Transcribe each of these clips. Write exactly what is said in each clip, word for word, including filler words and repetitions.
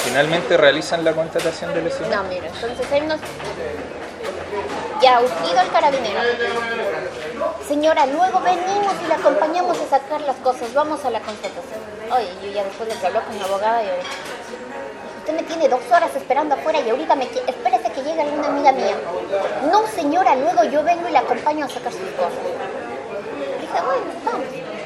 finalmente realizan la contratación de lesionados. No, mira, entonces él nos... Ya, ido el carabinero. Señora, luego venimos y le acompañamos a sacar las cosas. Vamos a la constatación. Oye, yo ya después de que habló con la abogada, yo dije, usted me tiene dos horas esperando afuera y ahorita me quiere... Espérese que llegue alguna amiga mía. No, señora, luego yo vengo y le acompaño a sacar sus cosas. Dije, bueno, vamos.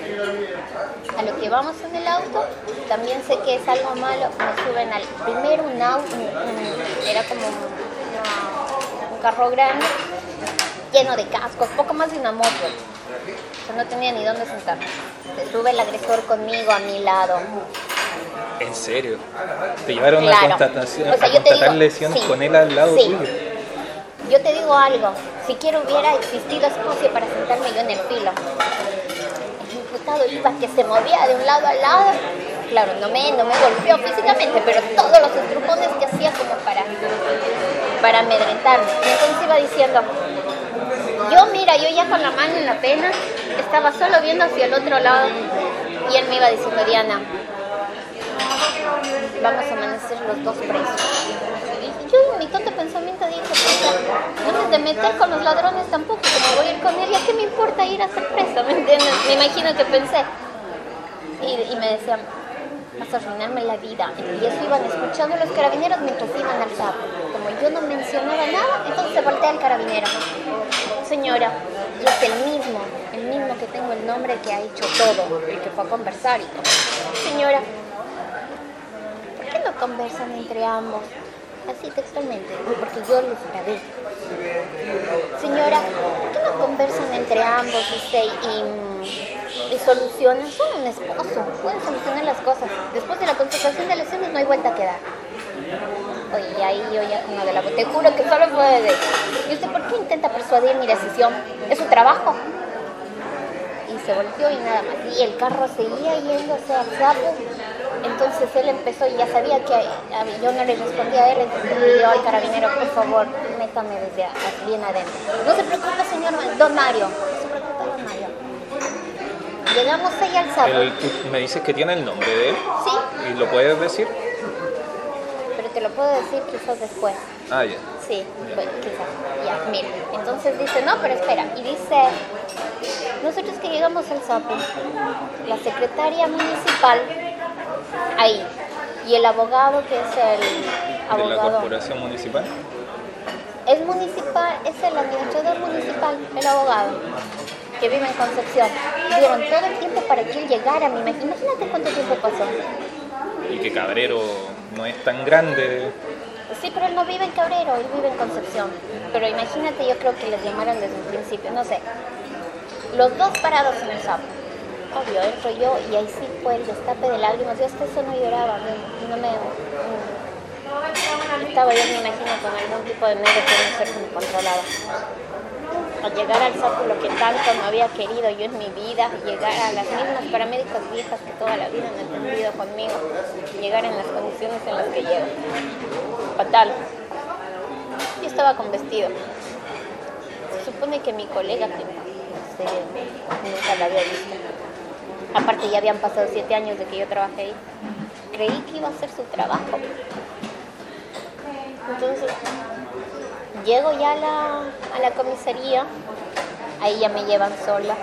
A lo que vamos en el auto, también sé que es algo malo, nos suben al primero un auto, un, un, era como un, una, un carro grande, lleno de cascos, poco más de una moto. Yo no tenía ni dónde sentarme. Se sube el agresor conmigo a mi lado. ¿En serio? ¿Te llevaron Claro. a constatación, O sea, a yo te constatar digo, lesiones sí, con él al lado sí. tuyo? Yo te digo algo, siquiera hubiera existido espacio para sentarme yo en el filo. El imputado iba que se movía de un lado al lado. Claro, no me, no me golpeó físicamente, pero todos los estrupones que hacía como para, para amedrentarme. Y entonces iba diciendo, yo mira, yo ya con la mano en la pena, estaba solo viendo hacia el otro lado. Y él me iba diciendo, Diana, vamos a amanecer los dos presos. Y yo en mi tonto pensamiento dije, no me de meter con los ladrones tampoco, como voy a ir con él, ¿y a qué me importa ir a ser presa? ¿Me entiendes? Me imagino que pensé. Y, y me decían, vas a arruinarme la vida. Y eso iban escuchando los carabineros mientras iban al sapo. Como yo no mencionaba nada, entonces se voltea el carabinero. Señora, y es el mismo, el mismo que tengo el nombre que ha hecho todo, el que fue a conversar y todo. Señora, ¿por qué no conversan entre ambos? Así textualmente, porque yo los grabé. Señora, ¿por qué no conversan entre ambos dice, y, y solucionan? Son un esposo, pueden solucionar las cosas. Después de la constatación de lesiones no hay vuelta a quedar. Oye, y ahí yo ya con lo de la te juro que solo fue de... ¿Y usted por qué intenta persuadir mi decisión? ¿Es su trabajo? Y se volteó y nada más. Y el carro seguía yéndose al sapo. Entonces él empezó y ya sabía que yo no le respondía a él, entonces le pidió al carabinero, por favor, métame desde bien adentro. No se preocupe, señor Don Mario. No se preocupe, Don Mario. Llegamos ahí al sapo. El, tú me dices que tiene el nombre de él. Sí. ¿Y lo puedes decir? Pero te lo puedo decir quizás después. Ah, ya. Sí, bueno, quizás. Ya, mira. Entonces dice, no, pero espera. Y dice, nosotros que llegamos al sapo, la secretaria municipal, ahí, y el abogado que es el abogado. ¿De la corporación municipal? Es municipal, es el administrador municipal, el abogado, que vive en Concepción. Dieron todo el tiempo para que él llegara, me imagino. Imagínate cuánto tiempo pasó. Y que Cabrero no es tan grande. Sí, pero él no vive en Cabrero, él vive en Concepción. Pero imagínate, yo creo que les llamaron desde el principio, no sé. Los dos parados en el sapo. Obvio, entro yo y ahí sí fue el destape de lágrimas. Yo hasta eso no lloraba, no, no me... No. Estaba yo, me imagino, con algún tipo de nervio que no sé cómo controlaba. Al llegar al sapo, lo que tanto no había querido yo en mi vida, llegar a las mismas paramédicas viejas que toda la vida han atendido conmigo, llegar en las condiciones en las que llego. Fatal. Yo estaba con vestido. Se supone que mi colega, que no sé, nunca la había visto. Aparte ya habían pasado siete años de que yo trabajé ahí. Creí que iba a hacer su trabajo. Entonces, llego ya a la, a la comisaría. Ahí ya me llevan sola.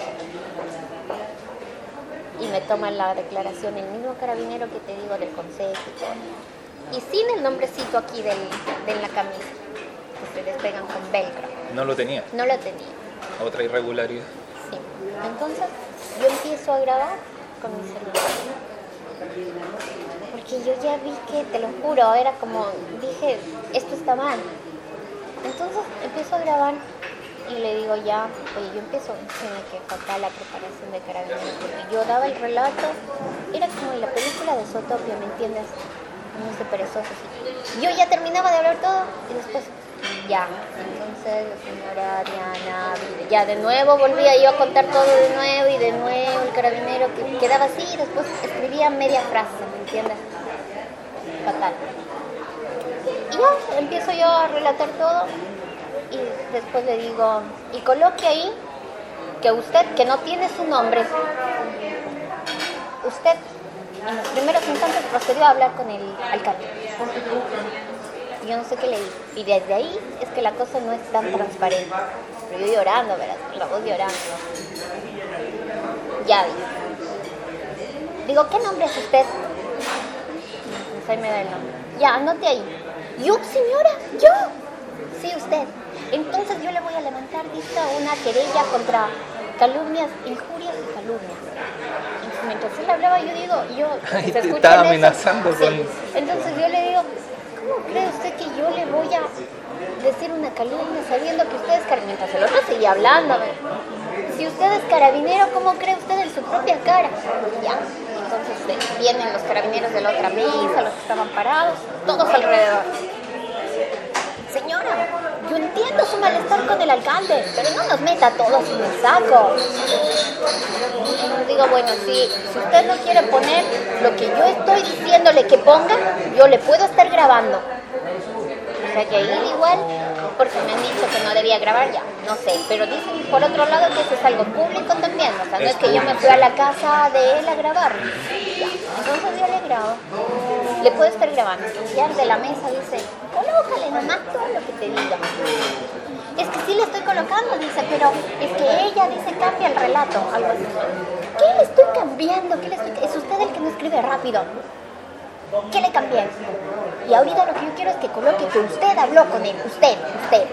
Y me toman la declaración el mismo carabinero que te digo del consejo y todo. Y sin el nombrecito aquí del, de la camisa, que se despegan con velcro. ¿No lo tenía? No lo tenía. Otra irregularidad. Sí. Entonces yo empiezo a grabar con mi celular. Porque yo ya vi que, te lo juro, era como, dije, esto está mal. Entonces empiezo a grabar y le digo ya, oye, yo empiezo, tiene que faltar la preparación de carabineros. Porque yo daba el relato, era como en la película de Zootopia, ¿me entiendes? No sé, perezosos. Yo ya terminaba de hablar todo y después, ya. Entonces la señora Diana, ya de nuevo volvía yo a contar todo de nuevo y de nuevo el carabinero que quedaba así y después escribía media frase, ¿me entiendes? Fatal. Y ya, empiezo yo a relatar todo y después le digo, y coloque ahí que usted, que no tiene su nombre, usted en los primeros instantes procedió a hablar con el alcalde. Yo no sé qué le dije. Y desde ahí es que la cosa no es tan transparente. Pero yo llorando, ¿verdad? La voz llorando. Ya vi. Digo, ¿qué nombre es usted? Pues ahí me da el nombre. Ya, anote ahí. ¿Yo, señora? ¿Yo? Sí, usted. Entonces yo le voy a levantar, dice, una querella contra calumnias, injurias y calumnias. Y mientras él hablaba, yo digo, yo... Ay, te estaba amenazando sí. con... Entonces yo le digo, ¿cómo cree usted que yo le voy a decir una calumnia sabiendo que usted es carabinero? Mientras el otro seguía hablando, si usted es carabinero, ¿cómo cree usted en su propia cara? Ya, entonces eh, vienen los carabineros de la otra mesa, los que estaban parados, todos alrededor. Señora, yo entiendo su malestar con el alcalde, pero no nos meta a todos en el saco. Entonces digo, bueno, si, si usted no quiere poner lo que yo estoy diciéndole que ponga, yo le puedo estar grabando. O sea que ahí igual, porque me han dicho que no debía grabar ya, no sé. Pero dicen por otro lado que eso es algo público también, o sea, no es que yo me fui a la casa de él a grabar. Ya, entonces yo le grabo. Le puedo estar grabando. Y el de la mesa dice, colócale nomás todo lo que te diga. Es que sí le estoy colocando, dice, pero es que ella dice cambia el relato, algo así. ¿Qué le estoy cambiando? ¿Qué le estoy... Es usted el que no escribe rápido. ¿Qué le cambié? Y ahorita lo que yo quiero es que coloque que usted habló con él, usted, usted.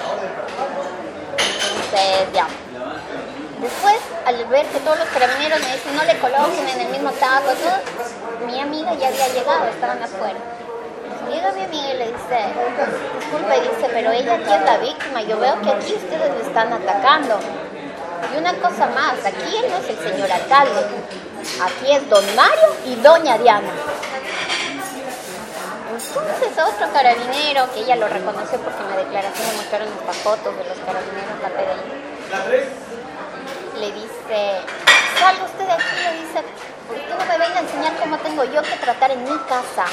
Entonces, ya. Después, al ver que todos los carabineros me dicen no le coloquen en el mismo taco, todo, mi amiga ya había llegado, estaban afuera. Llega mi amiga y le dice, disculpa, y dice, pero ella aquí es la víctima, yo veo que aquí ustedes le están atacando. Y una cosa más, aquí él no es el señor alcalde, aquí es don Mario y doña Diana. Entonces otro carabinero, que ella lo reconoció porque en la declaración le mostraron estas fotos de los carabineros, la P D I, le dice, salga usted de aquí, le dice, usted no me venga a enseñar cómo tengo yo que tratar en mi casa.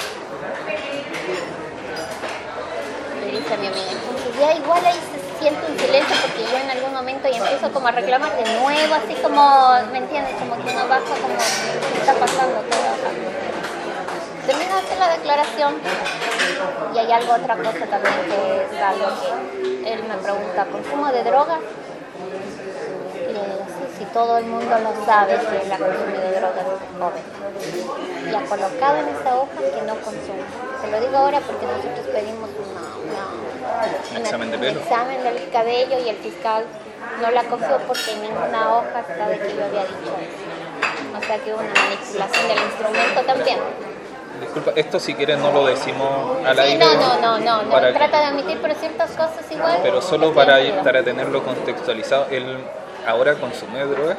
Le dice a mi amiga, entonces ya igual ahí se siente un silencio porque yo en algún momento y empiezo como a reclamar de nuevo, así como, ¿me entiendes? Como que no baja como, ¿qué está pasando todo acá? Termino de hacer la declaración y hay algo, otra cosa también que es algo que él me pregunta, ¿consumo de drogas? Y le digo, sí, si todo el mundo lo sabe que él ha consumido drogas joven. Y ha colocado en esa hoja que no consume. Se lo digo ahora porque nosotros pedimos una, una, ¿Un examen de pelo? un examen del cabello y el fiscal no la cogió porque en ninguna hoja está de que yo había dicho eso. O sea que hubo una manipulación del instrumento también. Disculpa, esto si quieres no lo decimos al sí, aire. No, no, no, no, no para trata de admitir, pero ciertas cosas igual. Pero solo para, para tenerlo contextualizado, ¿él ahora consume drogas?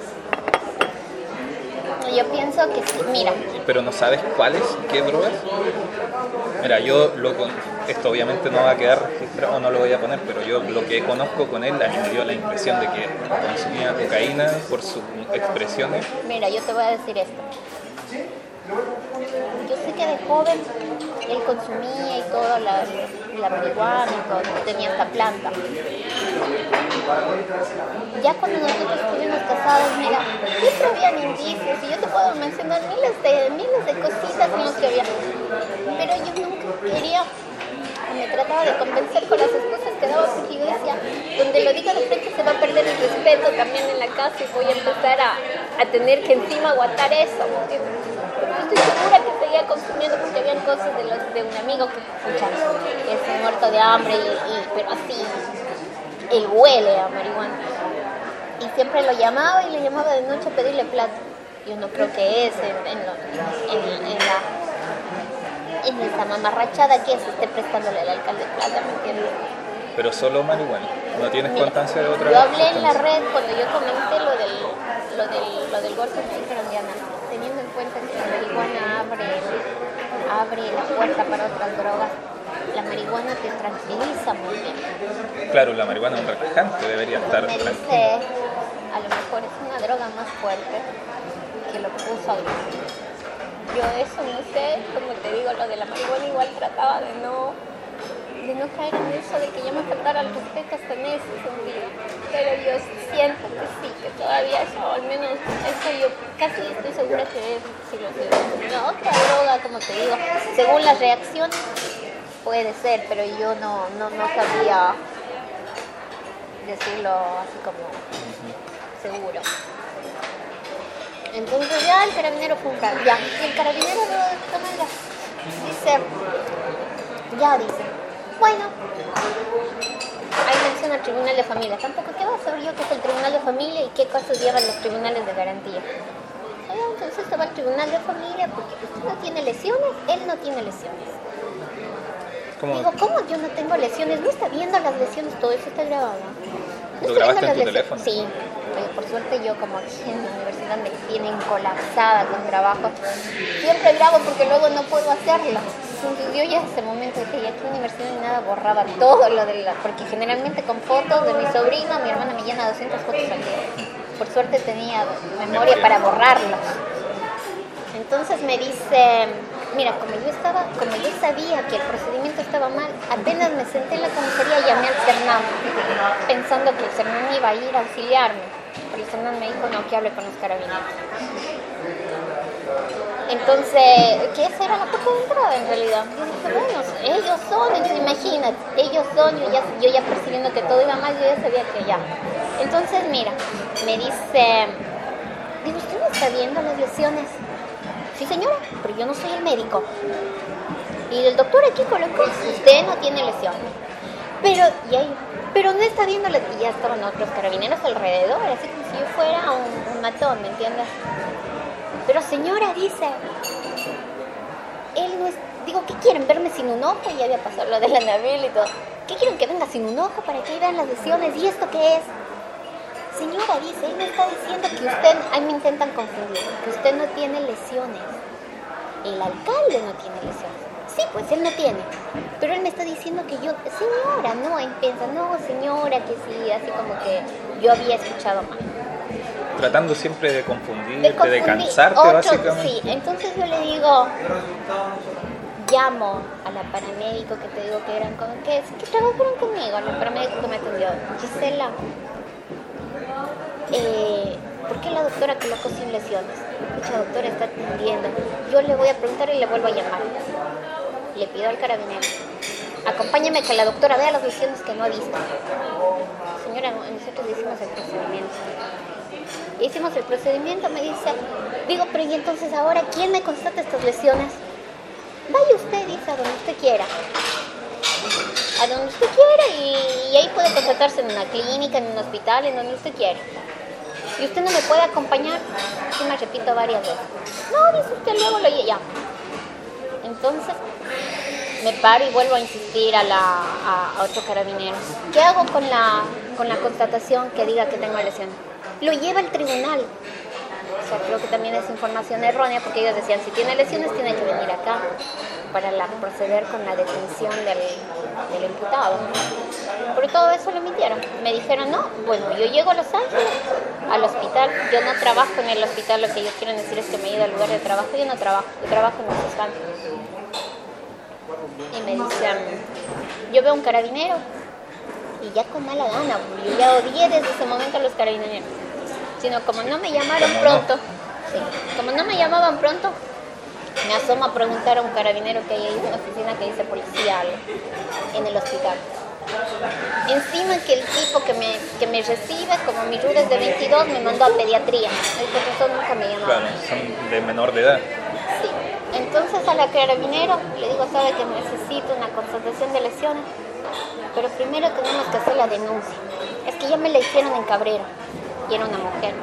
Yo pienso que sí, mira. Pero no sabes cuáles, qué drogas. Mira, yo lo con... esto obviamente no va a quedar registrado, no lo voy a poner, pero yo lo que conozco con él, a mí me dio la impresión de que consumía cocaína por sus expresiones. Mira, yo te voy a decir esto. Yo sé que de joven él consumía y todo, la, la marihuana y todo, tenía esta planta. Ya cuando nosotros estuvimos casados, mira, siempre habían indicios y yo te puedo mencionar miles de, miles de cositas en los que había. Pero yo nunca quería, me trataba de convencer con las excusas que daba porque yo decía, donde lo diga de frente se va a perder el respeto también en la casa y voy a empezar a, a tener que encima aguantar eso. Porque estoy segura que seguía consumiendo porque habían cosas de, los, de un amigo que, escucha, que está muerto de hambre, y, y, pero así, él huele a marihuana. Y siempre lo llamaba y le llamaba de noche a pedirle plata. Yo no creo que es en, en, lo, en, en la en esa mamarrachada que se esté prestándole al alcalde plata, ¿me entiendes? Pero solo marihuana, ¿no tienes Mira, constancia de otra? Yo hablé en la red cuando yo comenté lo del, lo del, lo del golpe que hicieron Diana, teniendo en cuenta que la marihuana abre, abre la puerta para otras drogas. La marihuana te tranquiliza muy bien. Claro, la marihuana es un relajante, debería estar Me tranquilo. dice, a lo mejor es una droga más fuerte que lo puso al Yo eso no sé, como te digo, lo de la marihuana igual trataba de no, de no caer en eso, de que yo me faltara al respeto hasta en ese sentido. Pero yo siento que sí, que todavía eso, al menos eso yo casi estoy segura segura que es psilocibina. Otra droga, como te digo, según las reacciones puede ser, pero yo no, no, no sabía decirlo así como seguro. Entonces ya el carabinero fue un car- ya, y el carabinero de esta manera dice, ya dice, bueno, ahí menciona el tribunal de familia, tampoco qué va a saber yo qué es el tribunal de familia y qué cosas llevan los tribunales de garantía. Ah, entonces se va al tribunal de familia porque usted no tiene lesiones, él no tiene lesiones. ¿Cómo? Digo, ¿cómo yo no tengo lesiones? ¿No está viendo las lesiones? Todo eso está grabado. ¿No ¿Lo está grabaste viendo en tu las teléfono? lesiones? Sí. Oye, por suerte yo como aquí en la universidad me tienen colapsada con trabajo. Siempre grabo porque luego no puedo hacerlo. Entonces yo ya en ese momento dije, y aquí en la universidad ni nada, borraba todo lo de la... Porque generalmente con fotos de mi sobrino, mi hermana me llena doscientas fotos al día. Por suerte tenía memoria para borrarlas. Entonces me dice, mira, como yo estaba, como yo sabía que el procedimiento estaba mal, apenas me senté en la comisaría y llamé al Cernam, pensando que el Cernam iba a ir a auxiliarme. Pero el Cernam me dijo, no, que hable con los carabineros. Entonces, que esa era la puerta de entrada en realidad. Yo dije, bueno, ellos son, entonces imagínate, ellos son, yo ya, yo ya percibiendo que todo iba mal, yo ya sabía que ya. Entonces, mira, me dice, digo, ¿usted no está viendo las lesiones? Sí, señora, pero yo no soy el médico. Y el doctor aquí colocó, usted no tiene lesiones. Pero, y ahí, pero no está viendo las... Y ya estaban otros carabineros alrededor, así como si yo fuera un, un matón, ¿me entiendes? Pero señora, dice, él no es... Digo, ¿qué quieren? ¿Verme sin un ojo? Y ya había pasado lo de la Anabel y todo. ¿Qué quieren? ¿Que venga sin un ojo para que vean las lesiones? ¿Y esto qué es? Señora, dice, él me está diciendo que usted, ahí me intentan confundir, que usted no tiene lesiones. El alcalde no tiene lesiones. Sí, pues él no tiene. Pero él me está diciendo que yo, señora, no, él piensa, no, señora, que sí, así como que yo había escuchado mal. Tratando siempre de confundirte, De, de, confundir. cansarte, Otro, básicamente. Sí, entonces yo le digo, llamo a la paramédico que te digo que eran con, que, que trabajaron conmigo, la paramédico que me atendió, Gisela. Eh, ¿Por qué la doctora colocó sin lesiones? Mucha doctora está atendiendo. Yo le voy a preguntar y le vuelvo a llamar. Le pido al carabinero, acompáñame que la doctora vea las lesiones que no ha visto. Señora, nosotros hicimos el procedimiento. Hicimos el procedimiento, me dice, digo, pero ¿y entonces ahora quién me constata estas lesiones? Vaya usted, dice, a donde usted quiera. A donde usted quiera y, y ahí puede constatarse en una clínica, en un hospital, en donde usted quiera. ¿Y usted no me puede acompañar? Sí, me repito varias veces. No, dice usted, luego lo llamo. Entonces, me paro y vuelvo a insistir a, la, a, a otro carabinero. ¿Qué hago con la, con la constatación que diga que tengo lesiones? Lo lleva al tribunal. O sea, creo que también es información errónea porque ellos decían, si tiene lesiones tiene que venir acá para la, proceder con la detención del, del imputado. Pero todo eso lo mintieron. Me dijeron, no, bueno, yo llego a Los Ángeles, al hospital. Yo no trabajo en el hospital, lo que ellos quieren decir es que me he ido al lugar de trabajo. Yo no trabajo, yo trabajo en Los Ángeles. Y me dicen, yo veo un carabinero y ya con mala gana, yo ya odié desde ese momento a los carabineros. Sino como no me llamaron pronto, sí, como no me llamaban pronto, me asomo a preguntar a un carabinero que hay ahí en una oficina que dice policía algo, en el hospital. Encima que el tipo que me, que me recibe, como mi ruda es de veintidós, me mandó a pediatría. El profesor nunca me llamaba. Claro, son de menor de edad. Sí. Entonces a la carabinero le digo, sabe que necesito una constatación de lesiones, pero primero tenemos que hacer la denuncia. Es que ya me la hicieron en Cabrera y era una mujer.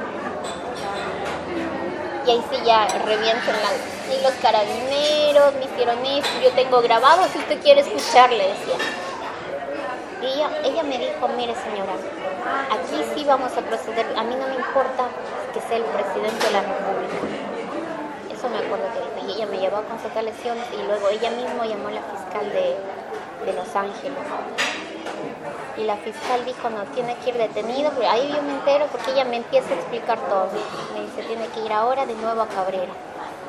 Y ahí sí ya revientan la... Y los carabineros me hicieron esto, yo tengo grabado, si usted quiere escuchar, le decía. Y ella, ella me dijo, mire señora, aquí sí vamos a proceder, a mí no me importa que sea el presidente de la República. Eso me acuerdo que dijo. Y ella me llevó a constatar lesiones y luego ella misma llamó a la fiscal de, de Los Ángeles. Y la fiscal dijo, no, tiene que ir detenido, pero ahí yo me entero porque ella me empieza a explicar todo. Me dice, tiene que ir ahora de nuevo a Cabrera.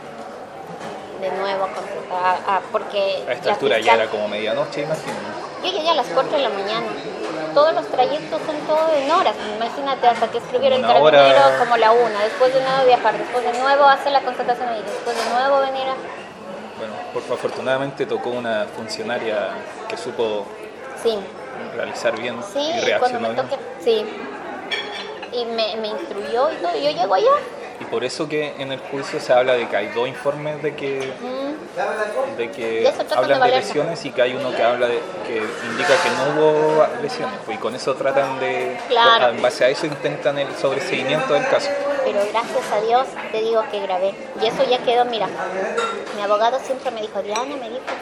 De nuevo a constatar, a, a, porque... A esta altura fiscal, ya era como medianoche, imagino. Yo llegué a las cuatro de la mañana. Todos los trayectos son todo en horas. Imagínate, hasta que escribiera el Una carabinero hora. como la una. Después de nuevo viajar, después de nuevo hacer la constatación ahí, después de nuevo venir a... Bueno, por, afortunadamente tocó una funcionaria que supo Sí, realizar bien sí, y cuando reaccionó me bien. toque... Sí. Y me, me instruyó y todo. Y yo llego allá. Y por eso que en el juicio se habla de que hay dos informes de que, Mm, de que De eso tratan de hablan de valerse. lesiones y que hay uno que habla de que indica que no hubo lesiones. Pues, y con eso tratan de, Claro. en base a eso intentan el sobreseguimiento del caso. pero gracias a Dios te digo que grabé. Y eso ya quedó, mira. Mi abogado siempre me dijo, Diana, me dijo,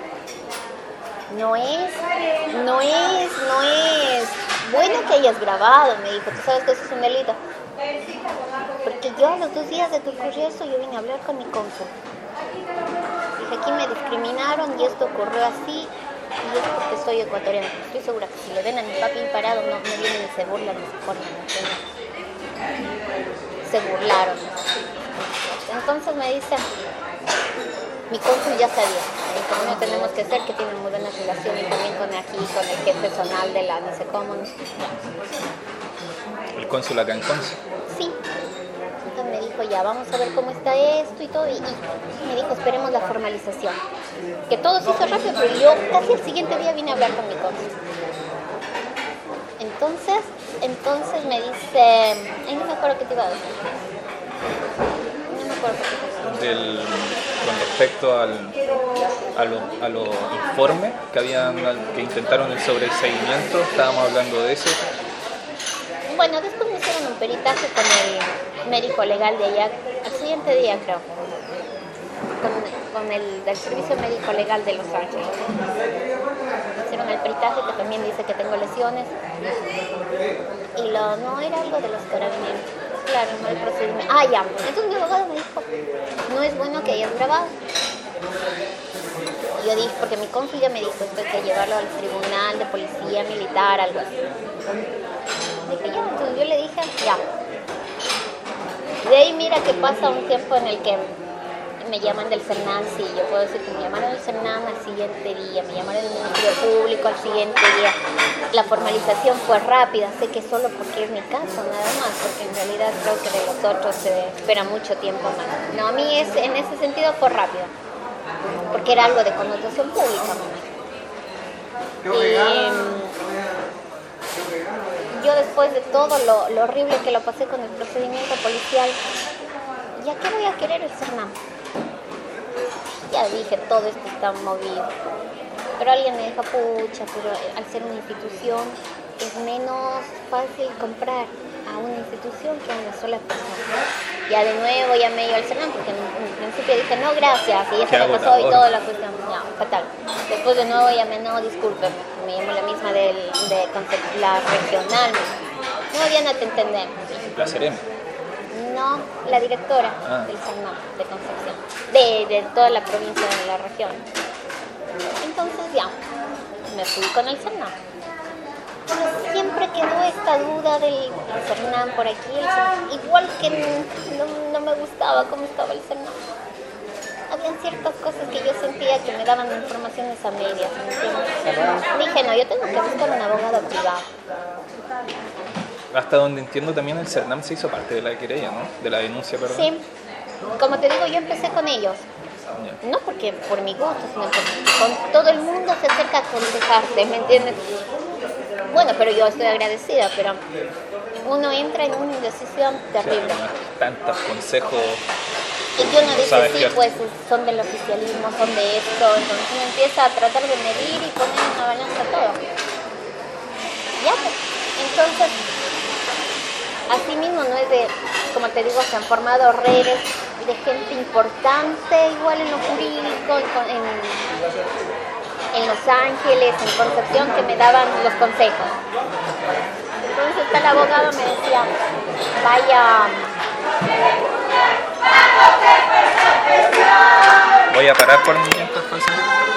no es, no es, no es bueno que hayas grabado, me dijo, tú sabes que eso es un delito. Porque yo a los dos días de que ocurrió eso, yo vine a hablar con mi cónsul. Dije, aquí me discriminaron y esto ocurrió así, y es porque soy ecuatoriana. Estoy segura que si le ven a mi papi parado, no, no vienen ni se burlan ni se ponen, ¿me entiendes? Se burlaron. Entonces me dice, mi cónsul ya sabía, me dijo, no tenemos que hacer, que tienen muy buenas relaciones también con aquí, con el jefe zonal de la no sé cómo, no sé. El cónsul acá en Conce. Sí. Entonces me dijo, ya, vamos a ver cómo está esto y todo. Y, y me dijo, esperemos la formalización. Que todo se hizo rápido, pero yo casi el siguiente día vine a hablar con mi cónsul. Entonces, entonces me dice, ay, no me acuerdo qué te iba a decir. No me acuerdo qué te iba a decir. Del, con respecto al, a los a los informes que habían que intentaron el sobreseguimiento, estábamos hablando de eso. Bueno, después me hicieron un peritaje con el médico legal de allá, al siguiente día creo, con, con el del servicio médico legal de Los Ángeles. Me hicieron el peritaje que también dice que tengo lesiones y lo, no era algo de los carabineros, claro, no el procedimiento. Ah, ya, entonces mi abogado me dijo, no es bueno que hayas grabado. Y yo dije, porque mi cónsul ya me dijo, esto hay que llevarlo al tribunal de policía militar, algo así. Dije, ya, entonces yo le dije, ya. De ahí mira que pasa un tiempo en el que me llaman del CERNAM, sí, yo puedo decir que me llamaron del CERNAM al siguiente día, me llamaron del Ministerio Público al siguiente día. La formalización fue rápida, sé que solo porque es mi caso, nada más, porque en realidad creo que de los otros se espera mucho tiempo más. No, a mí es, en ese sentido fue rápido, porque era algo de connotación pública, mamá. Y, yo después de todo lo, lo horrible que lo pasé con el procedimiento policial, ¿ya qué voy a querer el CERNAM? Ya dije, todo esto está movido. Pero alguien me dijo, pucha, pero al ser una institución es menos fácil comprar a una institución que a una sola persona. Ya de nuevo llamé yo al CERNAM porque en un principio dije, no, gracias, y eso me pasó y toda la cuestión, no, fatal. Después de nuevo llamé, no, disculpe, me llamó la misma del, de la regional. No, Diana, te entendemos. La Serena. No, la directora Ah. del CERNAM de Concepción, de, de toda la provincia de la región. Entonces ya, me fui con el CERNAM. Pero siempre quedó esta duda del CERNAM por aquí, el CERNAM, igual que no, no me gustaba cómo estaba el CERNAM. Habían ciertas cosas que yo sentía que me daban informaciones a medias, ¿me entiendes? Dije, no, yo tengo que buscar un abogado privado. Hasta donde entiendo también el CERNAM se hizo parte de la querella, ¿no? De la denuncia, perdón. Sí, como te digo, yo empecé con ellos. Ya. No porque por mi gusto, sino porque con todo el mundo se acerca a aconsejarte, ¿me entiendes? Bueno, pero yo estoy agradecida, pero uno entra en una indecisión terrible. Tantos consejos. Y yo no No dije, sabes sí, qué- pues son del oficialismo, son de esto, entonces uno empieza a tratar de medir y poner en una balanza todo. Ya, pues, entonces, así mismo no es de, como te digo, se han formado redes de gente importante, igual en lo jurídico, en, en, en Los Ángeles, en Concepción, que me daban los consejos. Entonces el abogado me decía, vaya... Voy a parar por mientras pasa.